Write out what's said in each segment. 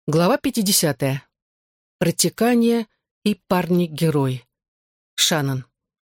Глава 50. Протекание и парни-герои. Шаннон.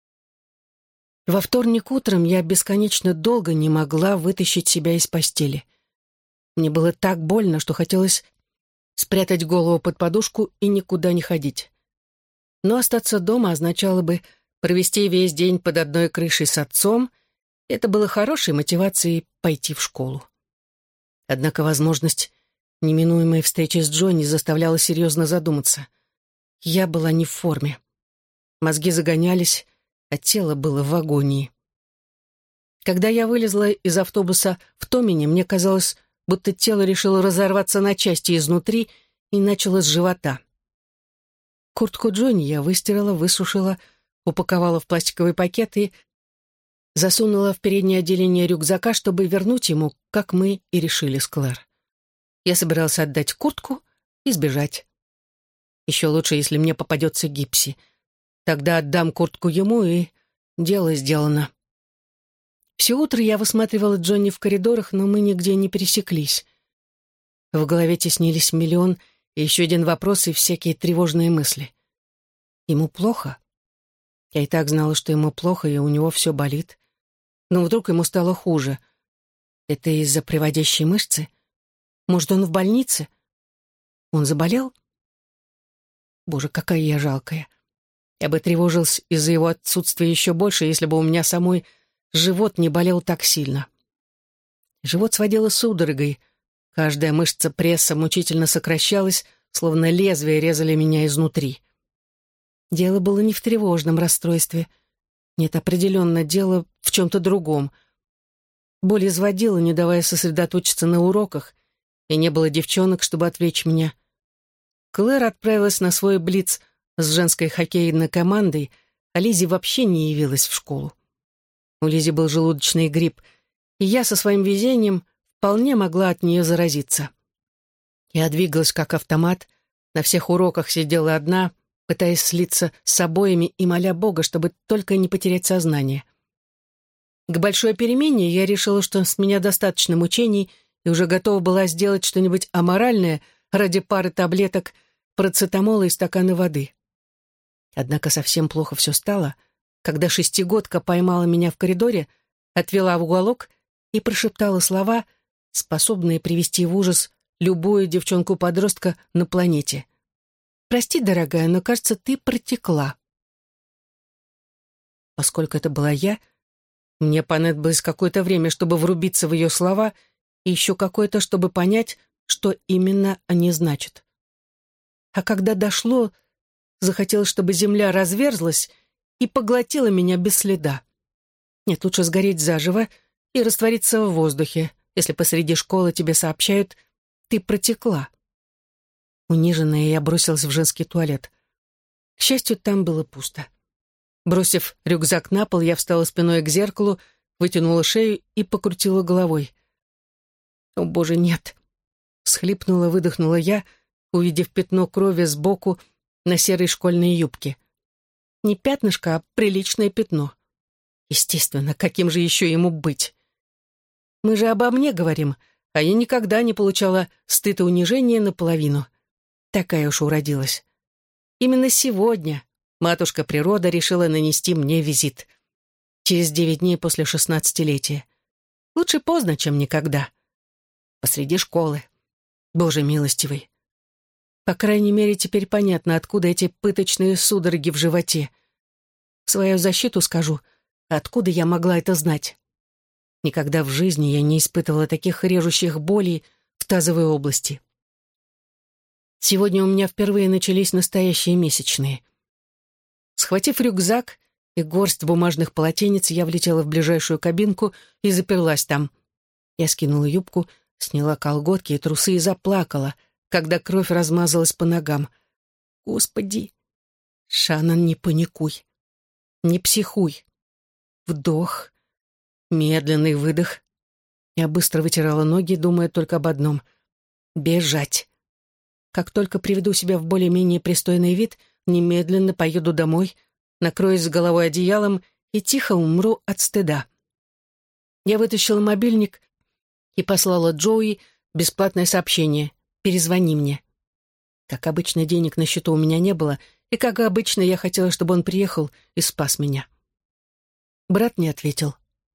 Во вторник утром я бесконечно долго не могла вытащить себя из постели. Мне было так больно, что хотелось спрятать голову под подушку и никуда не ходить. Но остаться дома означало бы провести весь день под одной крышей с отцом. Это было хорошей мотивацией пойти в школу. Однако возможность неминуемой встречи с Джонни заставляла серьезно задуматься. Я была не в форме. Мозги загонялись, а тело было в агонии. Когда я вылезла из автобуса в Томине, мне казалось, будто тело решило разорваться на части изнутри и начало с живота. Куртку Джонни я выстирала, высушила, упаковала в пластиковый пакет и засунула в переднее отделение рюкзака, чтобы вернуть ему, как мы и решили с Клэр. Я собирался отдать куртку и сбежать. Еще лучше, если мне попадется Гипси. Тогда отдам куртку ему, и дело сделано. Все утро я высматривала Джонни в коридорах, но мы нигде не пересеклись. В голове теснились миллион и еще один вопрос и всякие тревожные мысли. Ему плохо? Я и так знала, что ему плохо, и у него все болит. Но вдруг ему стало хуже. Это из-за приводящей мышцы? Может, он в больнице? Он заболел? Боже, какая я жалкая. Я бы тревожилась из-за его отсутствия еще больше, если бы у меня самой живот не болел так сильно. Живот сводило судорогой. Каждая мышца пресса мучительно сокращалась, словно лезвия резали меня изнутри. Дело было не в тревожном расстройстве. Нет, определенно, дело в чем-то другом. Боль изводила, не давая сосредоточиться на уроках, и не было девчонок, чтобы отвлечь меня. Клэр отправилась на свой блиц с женской хоккейной командой, а Лизи вообще не явилась в школу. У Лизи был желудочный грипп, и я со своим везением вполне могла от нее заразиться. Я двигалась как автомат, на всех уроках сидела одна, пытаясь слиться с обоими и моля Бога, чтобы только не потерять сознание. К большой перемене я решила, что с меня достаточно мучений, и уже готова была сделать что-нибудь аморальное ради пары таблеток, парацетамола и стакана воды. Однако совсем плохо все стало, когда шестигодка поймала меня в коридоре, отвела в уголок и прошептала слова, способные привести в ужас любую девчонку-подростка на планете. «Прости, дорогая, но, кажется, ты протекла». Поскольку это была я, мне понадобилось какое-то время, чтобы врубиться в ее слова, и еще какое-то, чтобы понять, что именно они значат. А когда дошло, захотелось, чтобы земля разверзлась и поглотила меня без следа. Нет, лучше сгореть заживо и раствориться в воздухе, если посреди школы тебе сообщают «ты протекла». Униженная, я бросилась в женский туалет. К счастью, там было пусто. Бросив рюкзак на пол, я встала спиной к зеркалу, вытянула шею и покрутила головой. «О, Боже, нет!» Схлипнула, выдохнула я, увидев пятно крови сбоку на серой школьной юбке. Не пятнышко, а приличное пятно. Естественно, каким же еще ему быть? Мы же обо мне говорим, а я никогда не получала стыд и унижения наполовину. Такая уж уродилась. Именно сегодня матушка природа решила нанести мне визит. Через 9 дней после 16-летия. Лучше поздно, чем никогда. Посреди школы. Боже милостивый. По крайней мере, теперь понятно, откуда эти пыточные судороги в животе. В свою защиту скажу, откуда я могла это знать. Никогда в жизни я не испытывала таких режущих болей в тазовой области. Сегодня у меня впервые начались настоящие месячные. Схватив рюкзак и горсть бумажных полотенец, я влетела в ближайшую кабинку и заперлась там. Я скинула юбку, сняла колготки и трусы и заплакала, когда кровь размазалась по ногам. Господи! Шаннон, не паникуй. Не психуй. Вдох. Медленный выдох. Я быстро вытирала ноги, думая только об одном — бежать. Как только приведу себя в более-менее пристойный вид, немедленно поеду домой, накроюсь с головой одеялом и тихо умру от стыда. Я вытащила мобильник и послала Джоуи бесплатное сообщение: «Перезвони мне». Как обычно, денег на счету у меня не было, и, как обычно, я хотела, чтобы он приехал и спас меня. Брат не ответил.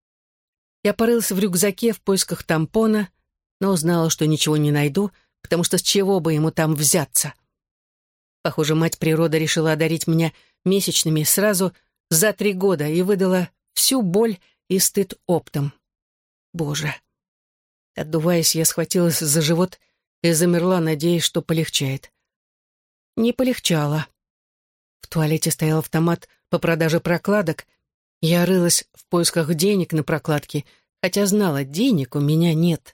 Я порылась в рюкзаке в поисках тампона, но узнала, что ничего не найду, потому что с чего бы ему там взяться? Похоже, мать природа решила одарить меня месячными сразу за 3 года и выдала всю боль и стыд оптом. Боже! Отдуваясь, я схватилась за живот и замерла, надеясь, что полегчает. Не полегчало. В туалете стоял автомат по продаже прокладок. Я рылась в поисках денег на прокладки, хотя знала, денег у меня нет.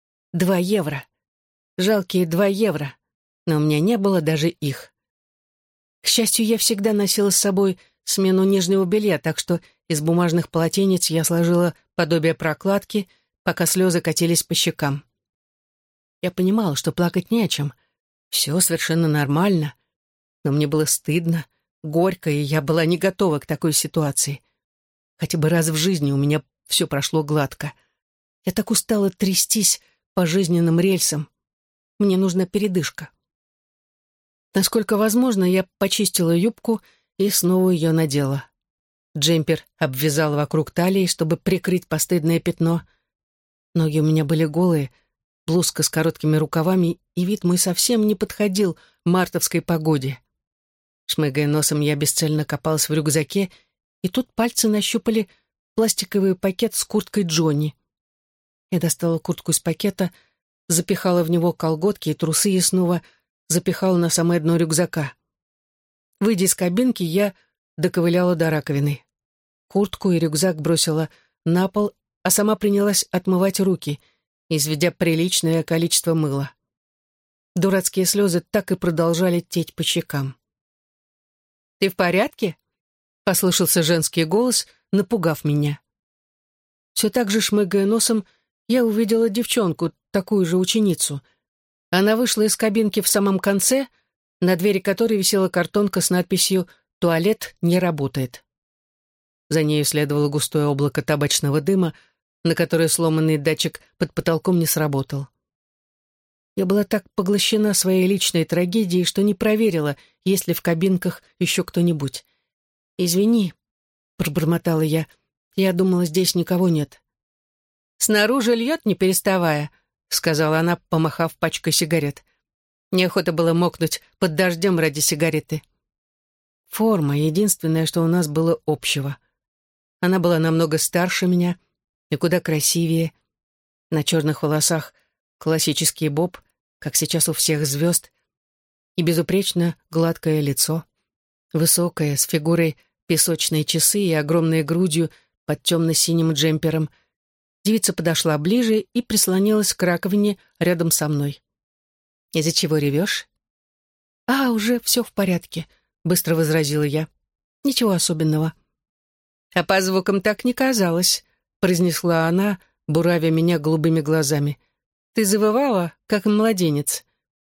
2 евро. Жалкие 2 евро. Но у меня не было даже их. К счастью, я всегда носила с собой смену нижнего белья, так что из бумажных полотенец я сложила подобие прокладки, пока слезы катились по щекам. Я понимала, что плакать не о чем. Все совершенно нормально. Но мне было стыдно, горько, и я была не готова к такой ситуации. Хотя бы раз в жизни у меня все прошло гладко. Я так устала трястись по жизненным рельсам. Мне нужна передышка. Насколько возможно, я почистила юбку и снова ее надела. Джемпер обвязала вокруг талии, чтобы прикрыть постыдное пятно. Ноги у меня были голые, блузка с короткими рукавами, и вид мой совсем не подходил мартовской погоде. Шмыгая носом, я бесцельно копалась в рюкзаке, и тут пальцы нащупали пластиковый пакет с курткой Джонни. Я достала куртку из пакета, запихала в него колготки и трусы и снова запихала на самое дно рюкзака. Выйдя из кабинки, я доковыляла до раковины. Куртку и рюкзак бросила на пол, а сама принялась отмывать руки, изведя приличное количество мыла. Дурацкие слезы так и продолжали течь по щекам. «Ты в порядке?» — послышался женский голос, напугав меня. Все так же, шмыгая носом, я увидела девчонку, такую же ученицу. Она вышла из кабинки в самом конце, на двери которой висела картонка с надписью «Туалет не работает». За нею следовало густое облако табачного дыма, на которое сломанный датчик под потолком не сработал. Я была так поглощена своей личной трагедией, что не проверила, есть ли в кабинках еще кто-нибудь. «Извини», — пробормотала я думала, здесь никого нет. «Снаружи льет, не переставая», — сказала она, помахав пачкой сигарет. Неохота было мокнуть под дождем ради сигареты. Форма — единственное, что у нас было общего. Она была намного старше меня и куда красивее. На черных волосах классический боб, как сейчас у всех звезд, и безупречно гладкое лицо. Высокое, с фигурой песочные часы и огромной грудью под темно-синим джемпером. Девица подошла ближе и прислонилась к раковине рядом со мной. «Из-за чего ревешь?» Уже все в порядке», — быстро возразила я. «Ничего особенного». «А по звукам так не казалось», — произнесла она, буравя меня голубыми глазами. «Ты завывала, как младенец».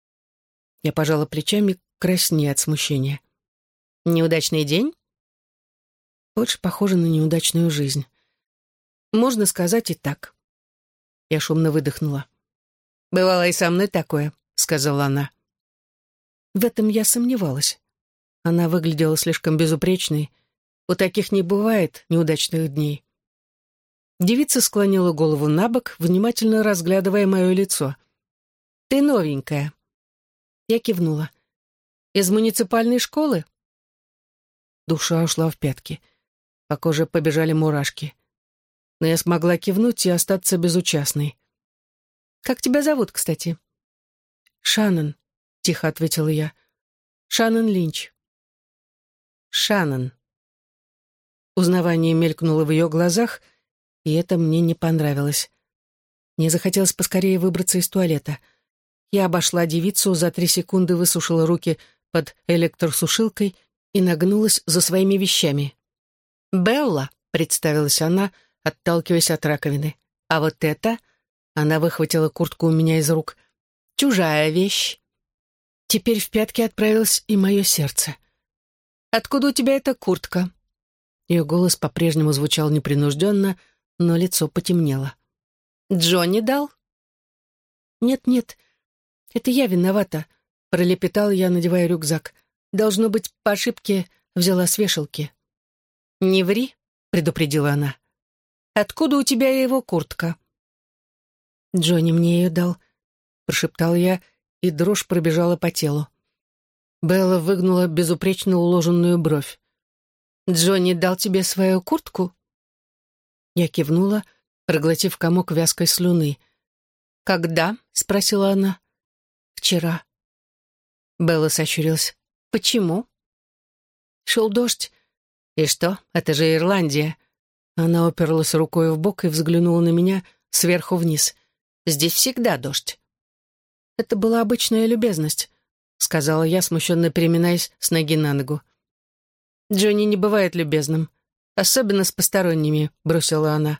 Я пожала плечами, краснея от смущения. «Неудачный день?» Больше похоже на неудачную жизнь. Можно сказать и так. Я шумно выдохнула. «Бывало и со мной такое», — сказала она. В этом я сомневалась. Она выглядела слишком безупречной. У таких не бывает неудачных дней. Девица склонила голову на бок, внимательно разглядывая мое лицо. «Ты новенькая». Я кивнула. «Из муниципальной школы?» Душа ушла в пятки. По коже побежали мурашки. Но я смогла кивнуть и остаться безучастной. «Как тебя зовут, кстати?» «Шаннон», — тихо ответила я. «Шаннон Линч». «Шаннон». Узнавание мелькнуло в ее глазах, и это мне не понравилось. Мне захотелось поскорее выбраться из туалета. Я обошла девицу, за 3 секунды высушила руки под электросушилкой и нагнулась за своими вещами. «Белла», — представилась она, отталкиваясь от раковины. «А вот это...» — она выхватила куртку у меня из рук. «Чужая вещь». Теперь в пятки отправилось и мое сердце. «Откуда у тебя эта куртка?» Ее голос по-прежнему звучал непринужденно, но лицо потемнело. «Джонни дал?» «Нет-нет, это я виновата. пролепетал я, надевая рюкзак. «Должно быть, по ошибке взяла с вешалки». «Не ври», — предупредила она. «Откуда у тебя его куртка?» «Джонни мне ее дал», — прошептал я, и дрожь пробежала по телу. Белла выгнула безупречно уложенную бровь. «Джонни дал тебе свою куртку?» Я кивнула, проглотив комок вязкой слюны. «Когда?» — спросила она. «Вчера». Белла сощурилась. «Почему?» «Шел дождь». «И что? Это же Ирландия». Она уперлась рукой в бок и взглянула на меня сверху вниз. «Здесь всегда дождь». «Это была обычная любезность», — сказала я, смущенно переминаясь с ноги на ногу. «Джонни не бывает любезным, особенно с посторонними», — бросила она.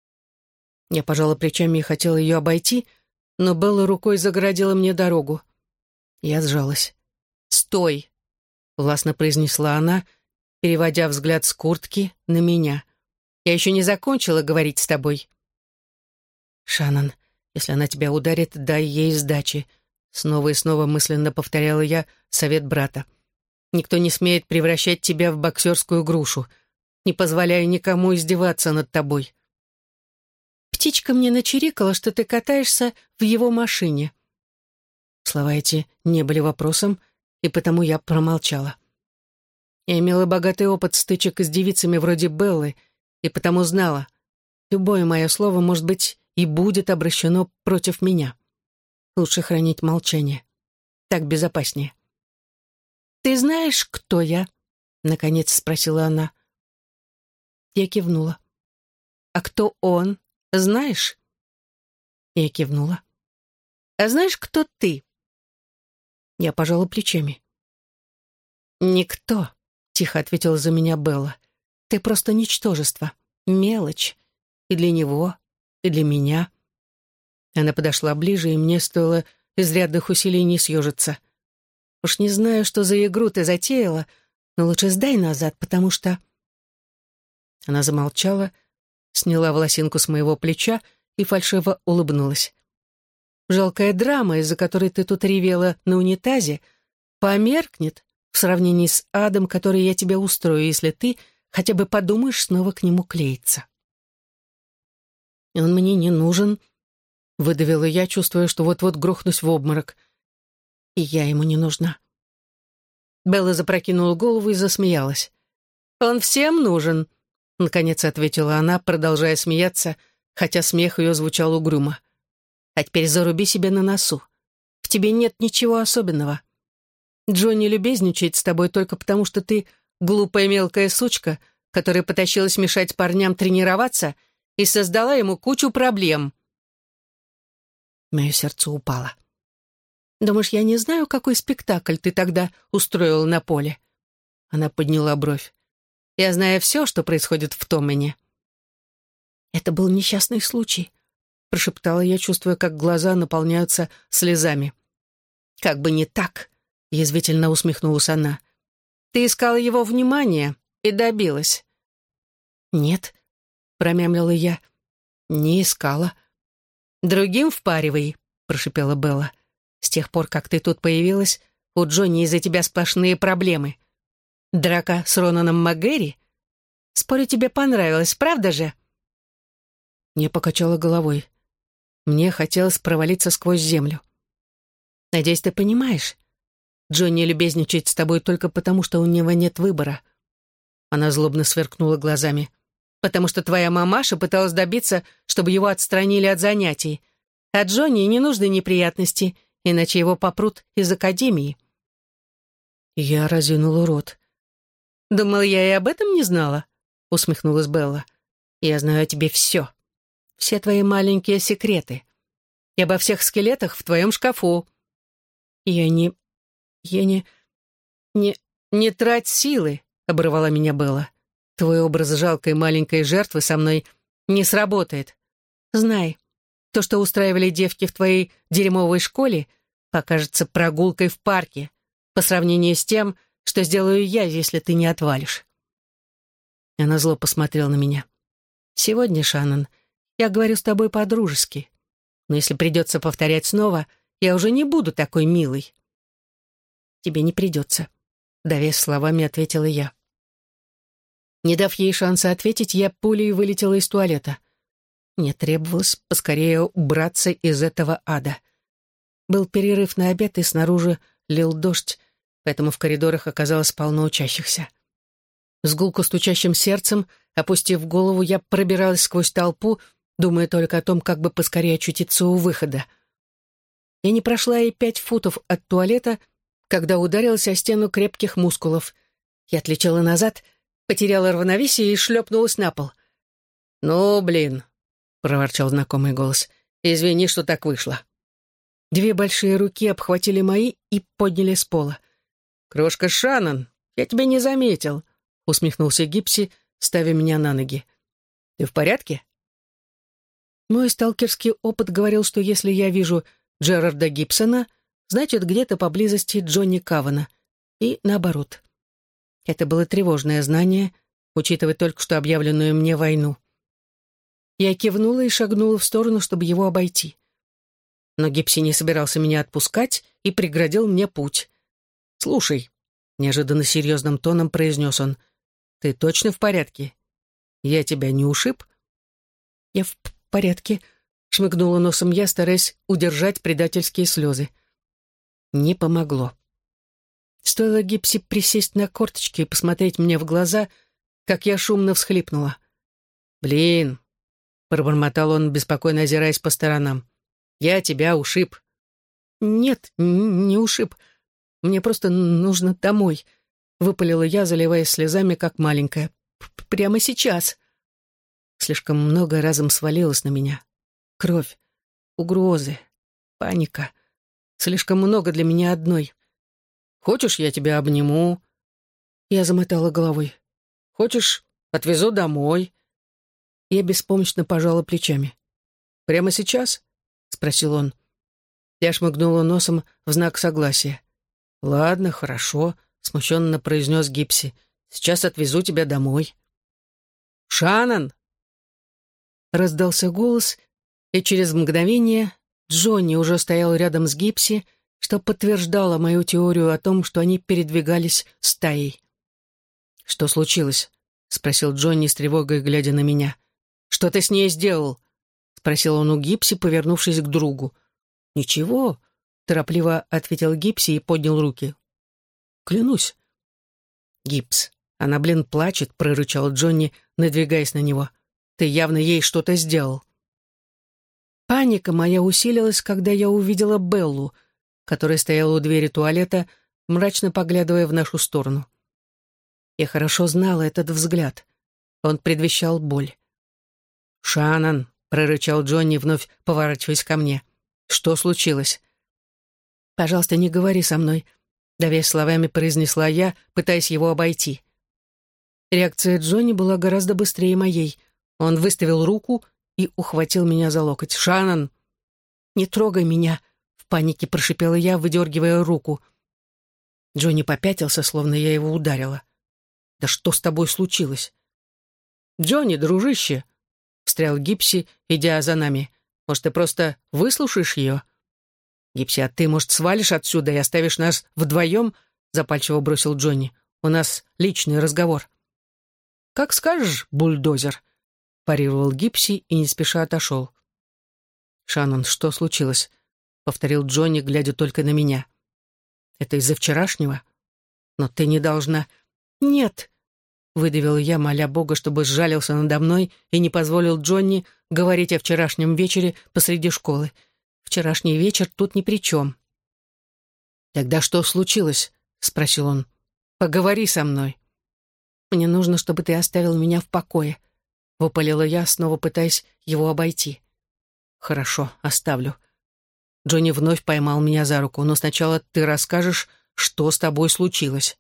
Я пожала плечами и хотела ее обойти, но Белла рукой загородила мне дорогу. Я сжалась. «Стой!» — властно произнесла она, переводя взгляд с куртки на меня. «Я еще не закончила говорить с тобой». «Шаннон, если она тебя ударит, дай ей сдачи», — снова и снова мысленно повторяла я совет брата. «Никто не смеет превращать тебя в боксерскую грушу. Не позволяй никому издеваться над тобой». «Птичка мне начирикала, что ты катаешься в его машине». Слова эти не были вопросом, и потому я промолчала. Я имела богатый опыт стычек с девицами вроде Беллы, и потому знала, любое мое слово, может быть, и будет обращено против меня. Лучше хранить молчание. Так безопаснее. «Ты знаешь, кто я?» — наконец спросила она. Я кивнула. «А кто он? Знаешь?» Я кивнула. «А знаешь, кто ты?» Я пожала плечами. «Никто», — тихо ответила за меня Белла. «Ты просто ничтожество, мелочь. И для него, и для меня». Она подошла ближе, и мне стоило изрядных усилий не съежиться. «Уж не знаю, что за игру ты затеяла, но лучше сдай назад, потому что...» Она замолчала, сняла волосинку с моего плеча и фальшиво улыбнулась. «Жалкая драма, из-за которой ты тут ревела на унитазе, померкнет в сравнении с адом, который я тебе устрою, если ты хотя бы подумаешь снова к нему клеиться». «Он мне не нужен», — выдавила я, чувствуя, что вот-вот грохнусь в обморок. «И я ему не нужна». Белла запрокинула голову и засмеялась. «Он всем нужен», — наконец ответила она, продолжая смеяться, хотя смех ее звучал угрюмо. «А теперь заруби себе на носу. В тебе нет ничего особенного. Джонни любезничает с тобой только потому, что ты глупая мелкая сучка, которая потащилась мешать парням тренироваться и создала ему кучу проблем». Мое сердце упало. «Думаешь, я не знаю, какой спектакль ты тогда устроила на поле?» Она подняла бровь. «Я знаю все, что происходит в Томмене». «Это был несчастный случай», — прошептала я, чувствуя, как глаза наполняются слезами. «Как бы не так», — язвительно усмехнулась она. «Ты искала его внимания и добилась». «Нет», — промямлила я, — «не искала». «Другим впаривай», — прошипела Белла. «С тех пор, как ты тут появилась, у Джонни из-за тебя сплошные проблемы. Драка с Ронаном МакГэри? Спорю, тебе понравилось, правда же?» Я покачала головой. Мне хотелось провалиться сквозь землю. «Надеюсь, ты понимаешь. Джонни любезничает с тобой только потому, что у него нет выбора». Она злобно сверкнула глазами. «Потому что твоя мамаша пыталась добиться, чтобы его отстранили от занятий. А Джонни не нужны неприятности, иначе его попрут из академии». Я разинула рот. «Думала, я и об этом не знала?» — усмехнулась Белла. «Я знаю о тебе все. Все твои маленькие секреты. И обо всех скелетах в твоем шкафу». «Я не... Не трать силы», — оборвала меня Белла. «Твой образ жалкой маленькой жертвы со мной не сработает. Знай, то, что устраивали девки в твоей дерьмовой школе, покажется прогулкой в парке по сравнению с тем, что сделаю я, если ты не отвалишь». Она зло посмотрела на меня. «Сегодня, Шаннон, я говорю с тобой по-дружески. Но если придется повторять снова, я уже не буду такой милой». тебе не придется», — давясь словами, ответила я. Не дав ей шанса ответить, я пулей вылетела из туалета. Мне требовалось поскорее убраться из этого ада. Был перерыв на обед, и снаружи лил дождь, поэтому в коридорах оказалось полно учащихся. С гулко стучащим сердцем, опустив голову, я пробиралась сквозь толпу, думая только о том, как бы поскорее очутиться у выхода. Я не прошла и 5 футов от туалета, когда ударилась о стену крепких мускулов. Я отлетела назад, потеряла равновесие и шлепнулась на пол. «Ну, блин», — проворчал знакомый голос, — «извини, что так вышло». 2 большие руки обхватили мои и подняли с пола. «Крошка Шаннон, я тебя не заметил», — усмехнулся Гипси, ставя меня на ноги. «Ты в порядке?» Мой сталкерский опыт говорил, что если я вижу Джерарда Гибсона, значит, где-то поблизости Джонни Кавана. И наоборот. Это было тревожное знание, учитывая только что объявленную мне войну. Я кивнула и шагнула в сторону, чтобы его обойти. Но Гипси не собирался меня отпускать и преградил мне путь. «Слушай», — неожиданно серьезным тоном произнес он, — «ты точно в порядке? Я тебя не ушиб?» «Я в порядке», — шмыгнула носом я, стараясь удержать предательские слезы. Не помогло. Стоило Гипси присесть на корточки и посмотреть мне в глаза, как я шумно всхлипнула. «Блин», — пробормотал он, беспокойно озираясь по сторонам, — «я тебя ушиб». «Нет, не ушиб. Мне просто нужно домой», — выпалила я, заливаясь слезами, как маленькая. «Прямо сейчас». Слишком много разом свалилось на меня. Кровь, угрозы, паника. Слишком много для меня одной. «Хочешь, я тебя обниму?» Я замотала головой. «Хочешь, отвезу домой?» Я беспомощно пожала плечами. «Прямо сейчас?» — спросил он. Я шмыгнула носом в знак согласия. «Ладно, хорошо», — смущенно произнес Гипси. «Сейчас отвезу тебя домой». «Шаннон!» Раздался голос, и через мгновение Джонни уже стоял рядом с Гипси, что подтверждало мою теорию о том, что они передвигались стаей. «Что случилось?» — спросил Джонни с тревогой, глядя на меня. «Что ты с ней сделал?» — спросил он у Гипси, повернувшись к другу. «Ничего», — торопливо ответил Гипси и поднял руки. «Клянусь». «Гипс, она, блин, плачет», — прорычал Джонни, надвигаясь на него. «Ты явно ей что-то сделал». Паника моя усилилась, когда я увидела Беллу, которая стояла у двери туалета, мрачно поглядывая в нашу сторону. Я хорошо знала этот взгляд. Он предвещал боль. «Шаннон», — прорычал Джонни, вновь поворачиваясь ко мне. «Что случилось?» «Пожалуйста, не говори со мной», — давясь словами произнесла я, пытаясь его обойти. Реакция Джонни была гораздо быстрее моей. Он выставил руку и ухватил меня за локоть. «Шаннон!» «Не трогай меня!» — в панике прошипела я, выдергивая руку. Джонни попятился, словно я его ударила. «Да что с тобой случилось?» «Джонни, дружище!» — встрял Гипси, идя за нами. «Может, ты просто выслушаешь ее?» «Гипси, а ты, может, свалишь отсюда и оставишь нас вдвоем?» — запальчиво бросил Джонни. «У нас личный разговор». «Как скажешь, бульдозер», — парировал Гипси и не спеша отошел. «Шаннон, что случилось?» — повторил Джонни, глядя только на меня. «Это из-за вчерашнего? Но ты не должна...» «Нет», — выдавила я, моля Бога, чтобы сжалился надо мной и не позволил Джонни говорить о вчерашнем вечере посреди школы. Вчерашний вечер тут ни при чем. «Тогда что случилось?» — спросил он. «Поговори со мной». «Мне нужно, чтобы ты оставил меня в покое», — выпалила я, снова пытаясь его обойти. «Хорошо, оставлю». Джонни вновь поймал меня за руку. «Но сначала ты расскажешь, что с тобой случилось».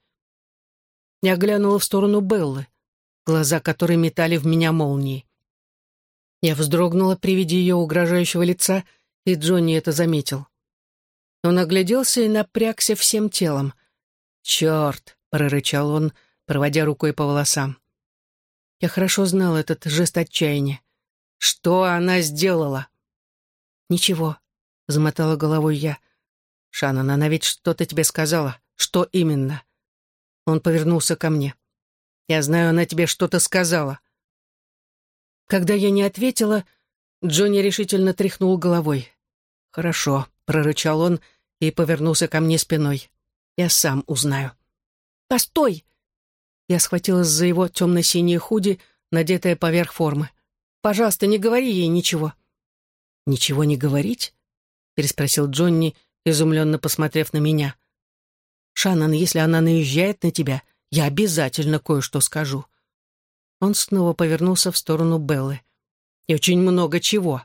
Я глянула в сторону Беллы, глаза которой метали в меня молнии. Я вздрогнула при виде ее угрожающего лица, и Джонни это заметил. Он огляделся и напрягся всем телом. «Черт!» — прорычал он, проводя рукой по волосам. Я хорошо знал этот жест отчаяния. «Что она сделала?» «Ничего», — замотала головой я. «Шаннон, она ведь что-то тебе сказала. Что именно?» Он повернулся ко мне. «Я знаю, она тебе что-то сказала». Когда я не ответила, Джонни решительно тряхнул головой. «Хорошо», — прорычал он и повернулся ко мне спиной. «Я сам узнаю». «Постой!» Я схватилась за его темно-синее худи, надетое поверх формы. «Пожалуйста, не говори ей ничего». «Ничего не говорить?» — переспросил Джонни, изумленно посмотрев на меня. «Шаннон, если она наезжает на тебя, я обязательно кое-что скажу». Он снова повернулся в сторону Беллы. «И очень много чего».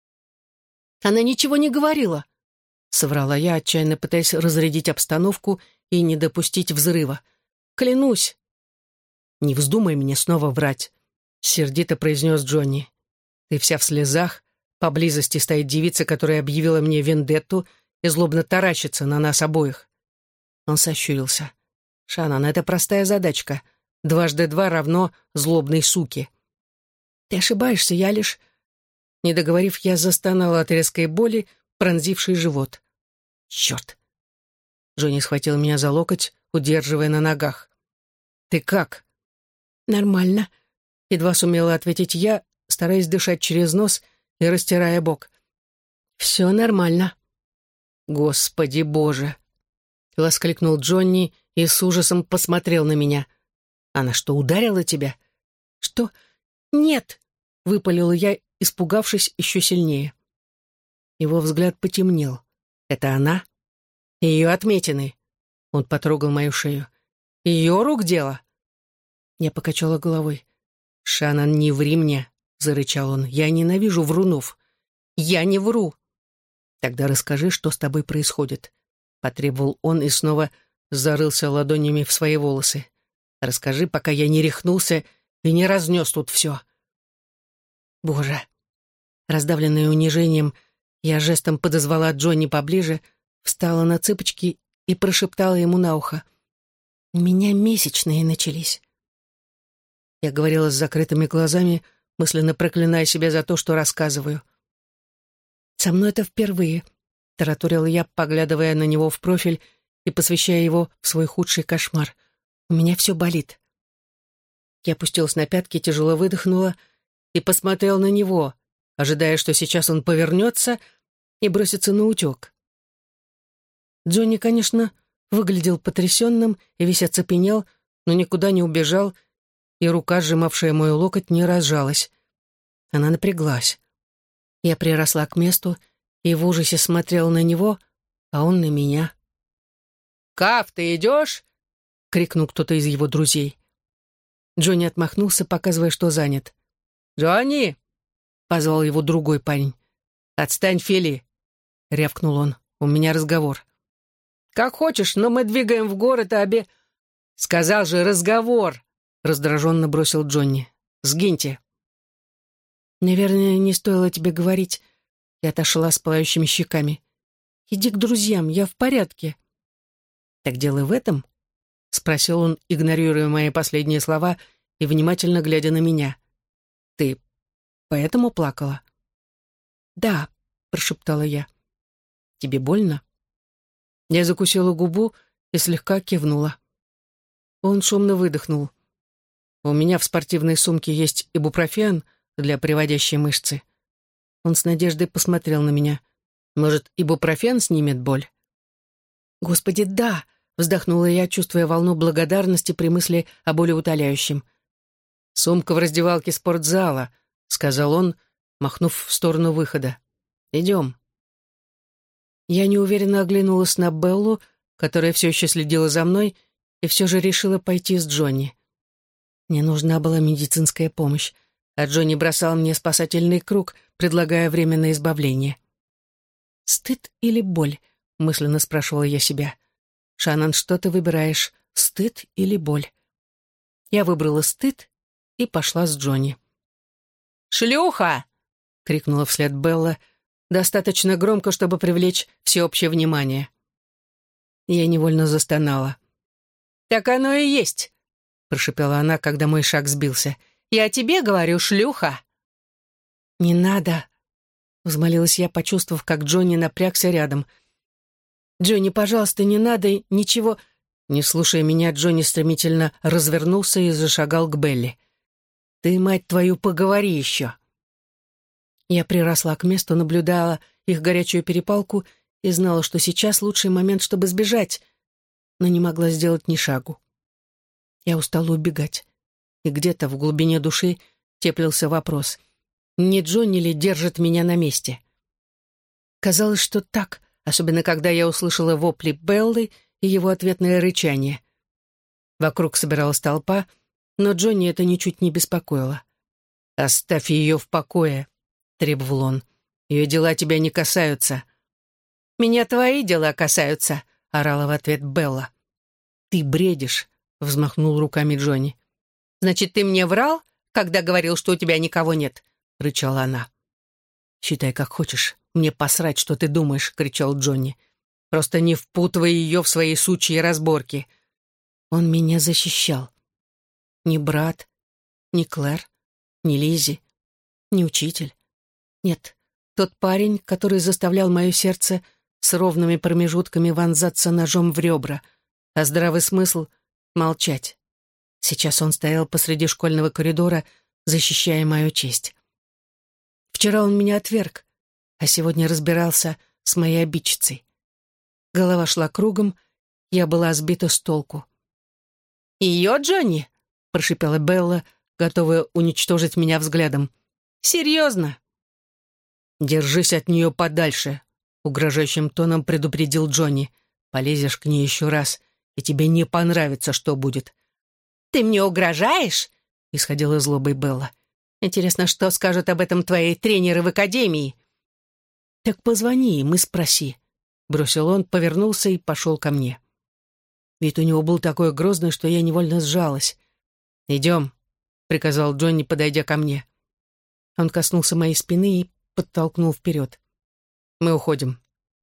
«Она ничего не говорила», — соврала я, отчаянно пытаясь разрядить обстановку и не допустить взрыва. «Клянусь». «Не вздумай мне снова врать», — сердито произнес Джонни. «Ты вся в слезах, поблизости стоит девица, которая объявила мне вендетту и злобно таращится на нас обоих». Он сощурился. «Шаннон, это простая задачка. 2 × 2 равно злобной суке». «Ты ошибаешься, я лишь...» Не договорив, я застонала от резкой боли, пронзившей живот. «Черт!» Джонни схватил меня за локоть, удерживая на ногах. «Ты как?» «Нормально», — едва сумела ответить я, стараясь дышать через нос и растирая бок. «Все нормально». «Господи Боже!» — воскликнул Джонни и с ужасом посмотрел на меня. «Она что, ударила тебя?» «Что? Нет!» — выпалила я, испугавшись еще сильнее. Его взгляд потемнел. «Это она? Ее отметины?» Он потрогал мою шею. «Ее рук дело?» Я покачала головой. «Шаннон, не ври мне!» — зарычал он. «Я ненавижу врунов». «Я не вру!» «Тогда расскажи, что с тобой происходит», — потребовал он и снова зарылся ладонями в свои волосы. «Расскажи, пока я не рехнулся и не разнес тут все». «Боже!» Раздавленная унижением, я жестом подозвала Джонни поближе, встала на цыпочки и прошептала ему на ухо. «У меня месячные начались». Я говорила с закрытыми глазами, мысленно проклиная себя за то, что рассказываю. «Со мной это впервые», — тараторила я, поглядывая на него в профиль и посвящая его в свой худший кошмар. «У меня все болит». Я опустилась на пятки, тяжело выдохнула и посмотрел на него, ожидая, что сейчас он повернется и бросится на утек. Джонни, конечно, выглядел потрясенным и весь оцепенел, но никуда не убежал, и рука, сжимавшая мой локоть, не разжалась. Она напряглась. Я приросла к месту и в ужасе смотрела на него, а он на меня. «Каф, ты идешь?» — крикнул кто-то из его друзей. Джонни отмахнулся, показывая, что занят. «Джонни!» — позвал его другой парень. «Отстань, Фили!» — рявкнул он. «У меня разговор». «Как хочешь, но мы двигаем в город, «Сказал же, разговор!» — раздраженно бросил Джонни. «Сгиньте!» «Наверное, не стоило тебе говорить». Я отошла с пылающими щеками. «Иди к друзьям, я в порядке». «Так дело в этом?» — спросил он, игнорируя мои последние слова и внимательно глядя на меня. «Ты поэтому плакала?» «Да», — прошептала я. «Тебе больно?» Я закусила губу и слегка кивнула. Он шумно выдохнул. «У меня в спортивной сумке есть ибупрофен для приводящей мышцы». Он с надеждой посмотрел на меня. «Может, ибупрофен снимет боль?» «Господи, да!» — вздохнула я, чувствуя волну благодарности при мысли о болеутоляющем. «Сумка в раздевалке спортзала», — сказал он, махнув в сторону выхода. «Идем». Я неуверенно оглянулась на Беллу, которая все еще следила за мной, и все же решила пойти с Джонни. Мне нужна была медицинская помощь, а Джонни бросал мне спасательный круг, предлагая временное избавление. «Стыд или боль?» — мысленно спрашивала я себя. «Шаннон, что ты выбираешь, стыд или боль?» Я выбрала стыд и пошла с Джонни. «Шлюха!» — крикнула вслед Белла, достаточно громко, чтобы привлечь всеобщее внимание. Я невольно застонала. «Так оно и есть!» — прошепела она, когда мой шаг сбился. «Я тебе говорю, шлюха!» «Не надо!» — взмолилась я, почувствовав, как Джонни напрягся рядом. «Джонни, пожалуйста, не надо, ничего...» Не слушая меня, Джонни стремительно развернулся и зашагал к Белли. «Ты, мать твою, поговори еще!» Я приросла к месту, наблюдала их горячую перепалку и знала, что сейчас лучший момент, чтобы сбежать, но не могла сделать ни шагу. Я устала убегать, и где-то в глубине души теплился вопрос, не Джонни ли держит меня на месте? Казалось, что так, особенно когда я услышала вопли Беллы и его ответное рычание. Вокруг собиралась толпа, но Джонни это ничуть не беспокоило. «Оставь ее в покое», — требовал он. «Ее дела тебя не касаются». «Меня твои дела касаются», — орала в ответ Белла. «Ты бредишь», — взмахнул руками Джонни. «Значит, ты мне врал, когда говорил, что у тебя никого нет?» — рычала она. «Считай, как хочешь. Мне посрать, что ты думаешь», — кричал Джонни. «Просто не впутывай ее в свои сучьи разборки». Он меня защищал. Ни брат, ни Клэр, ни Лиззи, ни учитель. Нет, тот парень, который заставлял мое сердце с ровными промежутками вонзаться ножом в ребра, а здравый смысл — молчать. Сейчас он стоял посреди школьного коридора, защищая мою честь. Вчера он меня отверг, а сегодня разбирался с моей обидчицей. Голова шла кругом, я была сбита с толку. «Ее, Джонни?» — прошипела Белла, готовая уничтожить меня взглядом. «Серьезно?» «Держись от нее подальше», — угрожающим тоном предупредил Джонни. «Полезешь к ней еще раз, и тебе не понравится, что будет». «Ты мне угрожаешь?» — исходила злобой Белла. «Интересно, что скажут об этом твои тренеры в академии?» «Так позвони им и спроси», — бросил он, повернулся и пошел ко мне. Вид у него был такой грозный, что я невольно сжалась. «Идем», — приказал Джонни, подойдя ко мне. Он коснулся моей спины и подтолкнул вперед. «Мы уходим».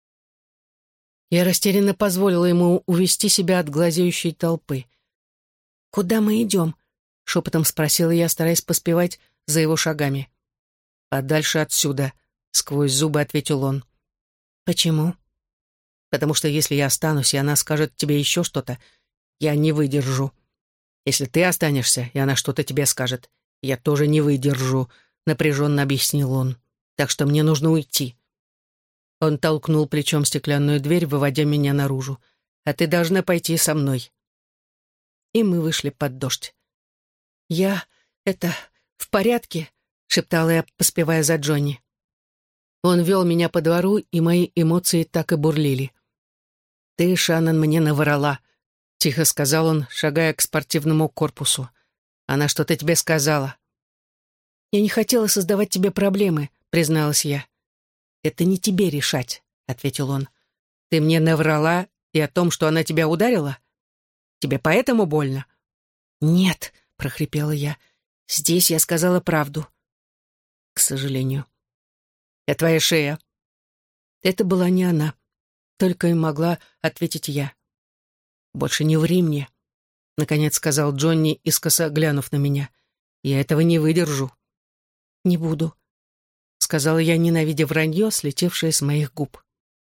Я растерянно позволила ему увести себя от глазеющей толпы. «Куда мы идем?» — шепотом спросила я, стараясь поспевать за его шагами. «Подальше отсюда», — сквозь зубы ответил он. «Почему?» «Потому что если я останусь, и она скажет тебе еще что-то, я не выдержу. Если ты останешься, и она что-то тебе скажет, я тоже не выдержу», — напряженно объяснил он. «Так что мне нужно уйти». Он толкнул плечом стеклянную дверь, выводя меня наружу. «А ты должна пойти со мной». И мы вышли под дождь. В порядке?» — шептала я, поспевая за Джонни. Он вел меня по двору, и мои эмоции так и бурлили. «Ты, Шаннон, мне наврала», — тихо сказал он, шагая к спортивному корпусу. «Она что-то тебе сказала». «Я не хотела создавать тебе проблемы», — призналась я. «Это не тебе решать», — ответил он. «Ты мне наврала и о том, что она тебя ударила? Тебе поэтому больно?» «Нет», — прохрипела я. «Здесь я сказала правду». «К сожалению». «А твоя шея?» Это была не она. Только и могла ответить я. «Больше не ври мне», — наконец сказал Джонни, искоса глянув на меня. «Я этого не выдержу». «Не буду», — сказала я, ненавидя вранье, слетевшее с моих губ.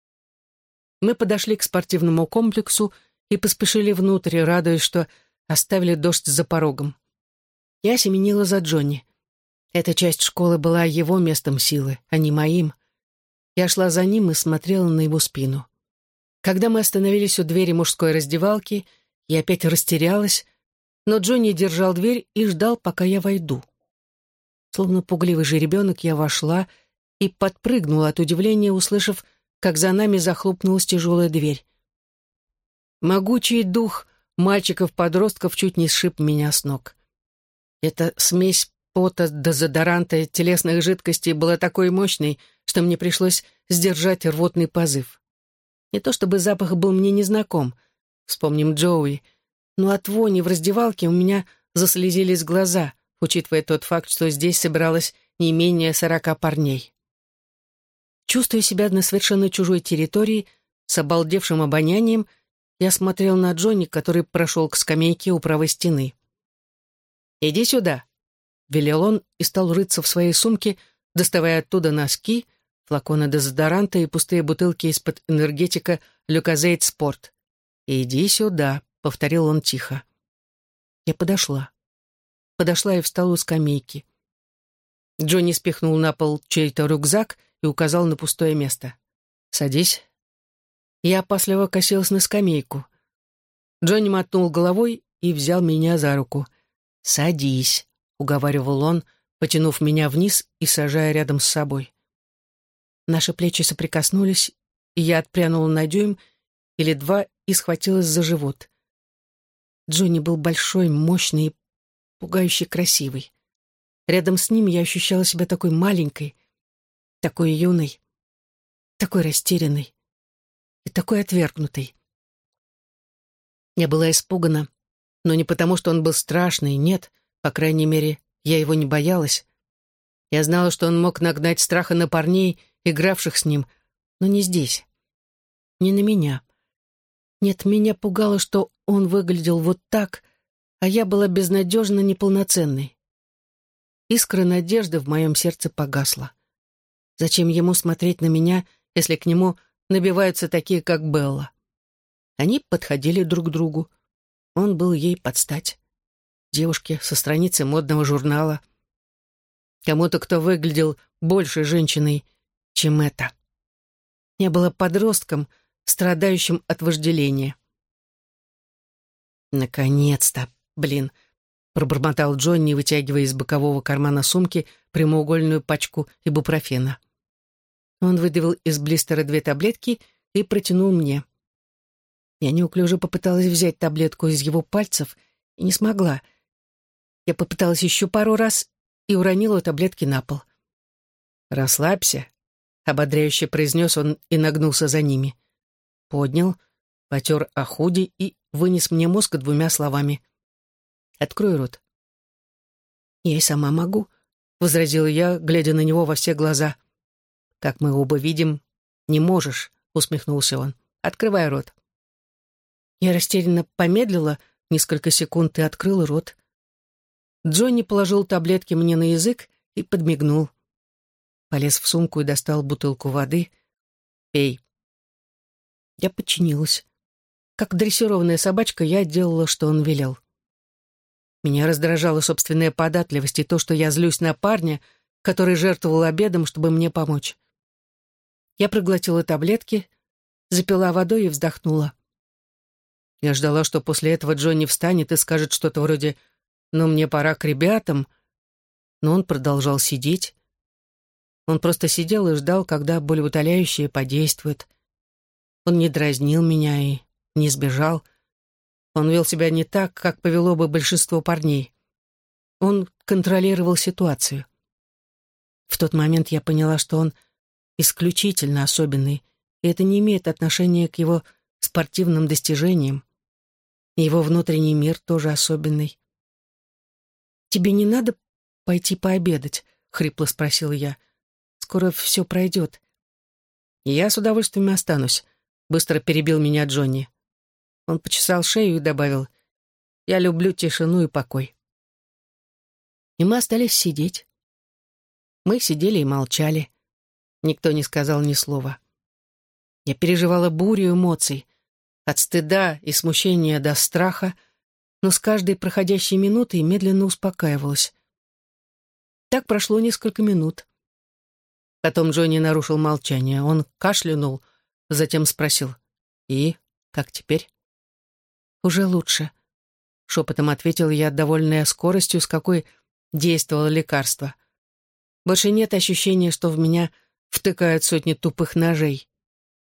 Мы подошли к спортивному комплексу и поспешили внутрь, радуясь, что оставили дождь за порогом. Я семенила за Джонни. Эта часть школы была его местом силы, а не моим. Я шла за ним и смотрела на его спину. Когда мы остановились у двери мужской раздевалки, я опять растерялась, но Джонни держал дверь и ждал, пока я войду. Словно пугливый же ребенок, я вошла и подпрыгнула от удивления, услышав, как за нами захлопнулась тяжелая дверь. Могучий дух мальчиков-подростков чуть не сшиб меня с ног. Эта смесь пота, дезодоранта и телесных жидкостей была такой мощной, что мне пришлось сдержать рвотный позыв. Не то чтобы запах был мне незнаком, вспомним Джоуи, но от вони в раздевалке у меня заслезились глаза, учитывая тот факт, что здесь собиралось не менее 40 парней. Чувствуя себя на совершенно чужой территории, с обалдевшим обонянием, я смотрел на Джонни, который прошел к скамейке у правой стены. «Иди сюда», — велел он и стал рыться в своей сумке, доставая оттуда носки, флаконы дезодоранта и пустые бутылки из-под энергетика «Люказейт Спорт». «Иди сюда», — повторил он тихо. Я подошла. Подошла и встала у скамейки. Джонни спихнул на пол чей-то рюкзак и указал на пустое место. «Садись». Я опасливо косилась на скамейку. Джонни мотнул головой и взял меня за руку. «Садись», — уговаривал он, потянув меня вниз и сажая рядом с собой. Наши плечи соприкоснулись, и я отпрянула на дюйм или два и схватилась за живот. Джонни был большой, мощный и пугающе красивый. Рядом с ним я ощущала себя такой маленькой, такой юной, такой растерянной и такой отвергнутой. Я была испугана, но не потому, что он был страшный, нет, по крайней мере, я его не боялась. Я знала, что он мог нагнать страха на парней, игравших с ним, но не здесь, не на меня. Нет, меня пугало, что он выглядел вот так, а я была безнадежно неполноценной. Искра надежды в моем сердце погасла. Зачем ему смотреть на меня, если к нему набиваются такие, как Белла? Они подходили друг к другу. Он был ей под стать. Девушке со страницы модного журнала. Кому-то, кто выглядел больше женщиной, чем это. Я была подростком, страдающим от вожделения. «Наконец-то, блин!» — пробормотал Джонни, вытягивая из бокового кармана сумки прямоугольную пачку ибупрофена. Он выдавил из блистера 2 таблетки и протянул мне. Я неуклюже попыталась взять таблетку из его пальцев и не смогла. Я попыталась еще пару раз и уронила таблетки на пол. «Расслабься», — ободряюще произнес он и нагнулся за ними. Поднял, потер о худи и вынес мне мозг 2 словами. «Открой рот». «Я и сама могу», — возразила я, глядя на него во все глаза. «Как мы оба видим, не можешь», — усмехнулся он. «Открывай рот». Я растерянно помедлила несколько секунд и открыла рот. Джонни положил таблетки мне на язык и подмигнул. Полез в сумку и достал бутылку воды. «Пей». Я подчинилась. Как дрессированная собачка, я делала, что он велел. Меня раздражала собственная податливость и то, что я злюсь на парня, который жертвовал обедом, чтобы мне помочь. Я проглотила таблетки, запила водой и вздохнула. Я ждала, что после этого Джонни встанет и скажет что-то вроде «ну, мне пора к ребятам», но он продолжал сидеть. Он просто сидел и ждал, когда болеутоляющее подействует. Он не дразнил меня и не сбежал. Он вел себя не так, как повело бы большинство парней. Он контролировал ситуацию. В тот момент я поняла, что он исключительно особенный, и это не имеет отношения к его спортивным достижениям. Его внутренний мир тоже особенный. «Тебе не надо пойти пообедать?» — хрипло спросила я. «Скоро все пройдет». «Я с удовольствием останусь», — быстро перебил меня Джонни. Он почесал шею и добавил: «Я люблю тишину и покой». И мы остались сидеть. Мы сидели и молчали. Никто не сказал ни слова. Я переживала бурю эмоций, от стыда и смущения до страха, но с каждой проходящей минутой медленно успокаивалась. Так прошло несколько минут. Потом Джонни нарушил молчание. Он кашлянул, затем спросил: «И как теперь?» «Уже лучше», — шепотом ответил я, довольная скоростью, с какой действовало лекарство. «Больше нет ощущения, что в меня втыкают сотни тупых ножей».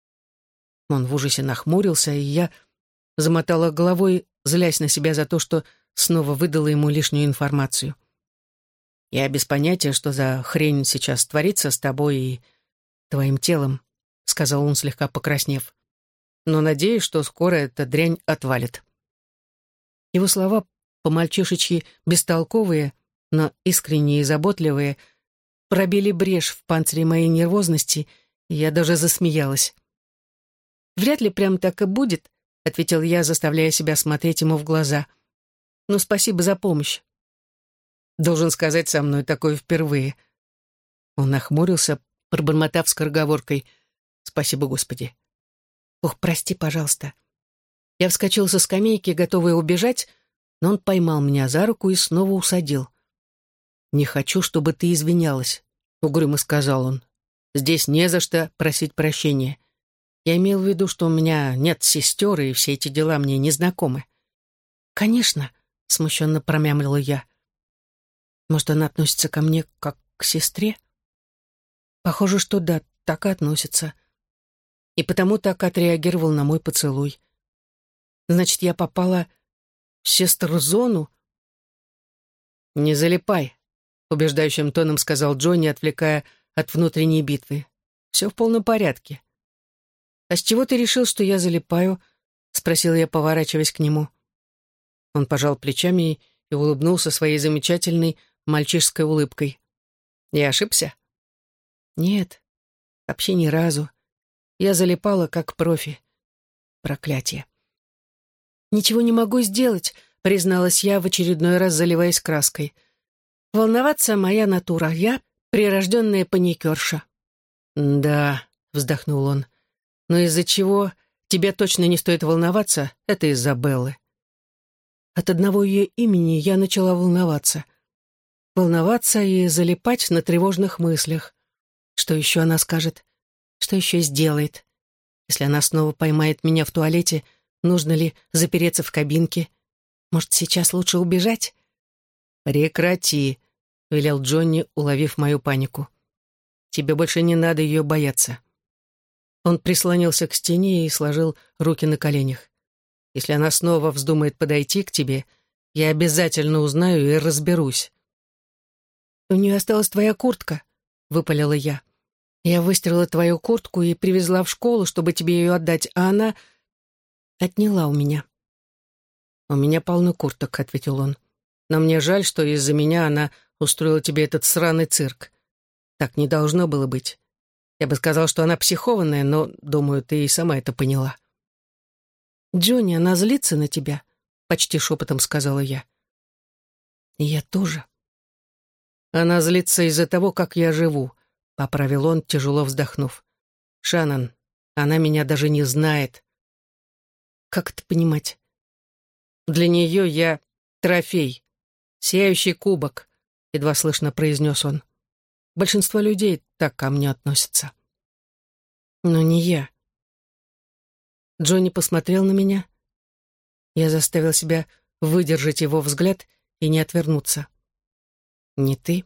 Он в ужасе нахмурился, и я замотала головой, злясь на себя за то, что снова выдала ему лишнюю информацию. «Я без понятия, что за хрень сейчас творится с тобой и твоим телом», — сказал он, слегка покраснев. «Но надеюсь, что скоро эта дрянь отвалит». Его слова, по-мальчишечьи бестолковые, но искренние и заботливые, пробили брешь в панцире моей нервозности, и я даже засмеялась. «Вряд ли прям так и будет», — ответил я, заставляя себя смотреть ему в глаза. «Но спасибо за помощь». «Должен сказать, со мной такое впервые». Он нахмурился, пробормотав скороговоркой: «Спасибо, Господи». «Ох, прости, пожалуйста». Я вскочил со скамейки, готовый убежать, но он поймал меня за руку и снова усадил. «Не хочу, чтобы ты извинялась», — угрюмо сказал он. «Здесь не за что просить прощения. Я имел в виду, что у меня нет сестер, и все эти дела мне не знакомы». «Конечно», — смущенно промямлила я. «Может, она относится ко мне как к сестре?» «Похоже, что да, так и относится. И потому так отреагировал на мой поцелуй. Значит, я попала в сестру-зону?» «Не залипай», — убеждающим тоном сказал Джонни, отвлекая от внутренней битвы. «Все в полном порядке». «А с чего ты решил, что я залипаю?» — спросила я, поворачиваясь к нему. Он пожал плечами и улыбнулся своей замечательной мальчишской улыбкой. «Я ошибся?» «Нет, вообще ни разу. Я залипала как профи. Проклятие». «Ничего не могу сделать», — призналась я, в очередной раз заливаясь краской. «Волноваться — моя натура. Я прирожденная паникерша». «Да», — вздохнул он, — «но из-за чего тебе точно не стоит волноваться, это из-за Беллы». От одного ее имени я начала волноваться. Волноваться и залипать на тревожных мыслях. Что еще она скажет? Что еще сделает? Если она снова поймает меня в туалете, нужно ли запереться в кабинке? Может, сейчас лучше убежать? «Прекрати», — велел Джонни, уловив мою панику. «Тебе больше не надо ее бояться». Он прислонился к стене и сложил руки на коленях. «Если она снова вздумает подойти к тебе, я обязательно узнаю и разберусь». «У нее осталась твоя куртка», — выпалила я. «Я выстирала твою куртку и привезла в школу, чтобы тебе ее отдать, а она отняла у меня». «У меня полно курток», — ответил он. «Но мне жаль, что из-за меня она устроила тебе этот сраный цирк. Так не должно было быть. Я бы сказал, что она психованная, но, думаю, ты и сама это поняла». «Джонни, она злится на тебя», — почти шепотом сказала я. «И я тоже». «Она злится из-за того, как я живу», — поправил он, тяжело вздохнув. «Шаннон, она меня даже не знает». «Как это понимать?» «Для нее я трофей, сияющий кубок», — едва слышно произнес он. «Большинство людей так ко мне относятся». «Но не я». Джонни посмотрел на меня. Я заставил себя выдержать его взгляд и не отвернуться. «Не ты?»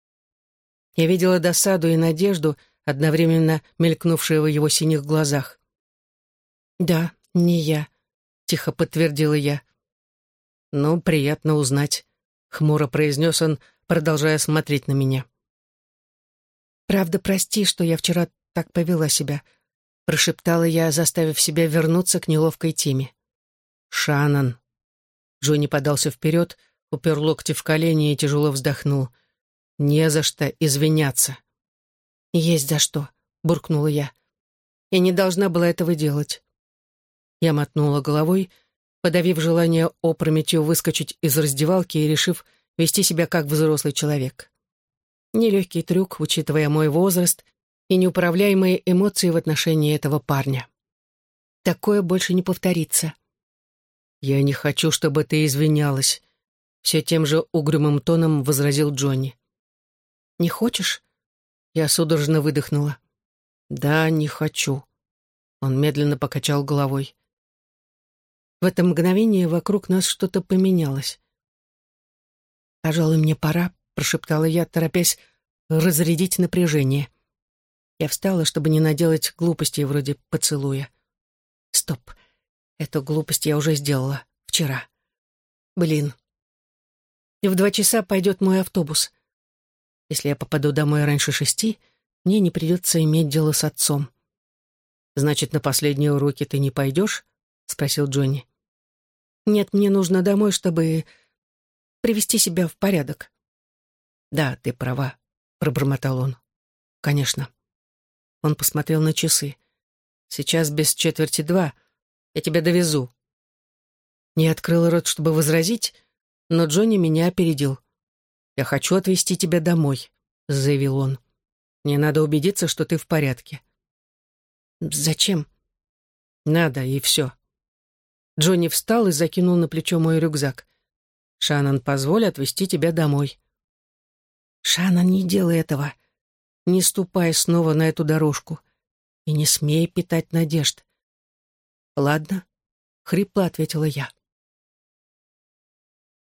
Я видела досаду и надежду, одновременно мелькнувшие в его синих глазах. «Да, не я», — тихо подтвердила я. «Ну, приятно узнать», — хмуро произнес он, продолжая смотреть на меня. «Правда, прости, что я вчера так повела себя», — прошептала я, заставив себя вернуться к неловкой теме. «Шаннон». Джонни подался вперед, упер локти в колени и тяжело вздохнул. «Не за что извиняться». «Есть за что», — буркнула я. «Я не должна была этого делать». Я мотнула головой, подавив желание опрометью выскочить из раздевалки и решив вести себя как взрослый человек. Нелегкий трюк, учитывая мой возраст и неуправляемые эмоции в отношении этого парня. Такое больше не повторится. «Я не хочу, чтобы ты извинялась», — все тем же угрюмым тоном возразил Джонни. «Не хочешь?» Я судорожно выдохнула. «Да, не хочу». Он медленно покачал головой. В это мгновение вокруг нас что-то поменялось. «Пожалуй, мне пора», — прошептала я, торопясь разрядить напряжение. Я встала, чтобы не наделать глупостей вроде поцелуя. Стоп, эту глупость я уже сделала вчера. Блин. И в 2 часа пойдет мой автобус. Если я попаду домой раньше 6, мне не придется иметь дело с отцом. «Значит, на последние уроки ты не пойдешь?» — спросил Джонни. «Нет, мне нужно домой, чтобы привести себя в порядок». «Да, ты права», — пробормотал он. «Конечно». Он посмотрел на часы. «Сейчас без 1:45. Я тебя довезу». Я открыла рот, чтобы возразить, но Джонни меня опередил. «Я хочу отвезти тебя домой», — заявил он. «Мне надо убедиться, что ты в порядке». «Зачем?» «Надо, и все». Джонни встал и закинул на плечо мой рюкзак. «Шаннон, позволь отвезти тебя домой». «Шаннон, не делай этого. Не ступай снова на эту дорожку. И не смей питать надежд». «Ладно», — хрипло ответила я.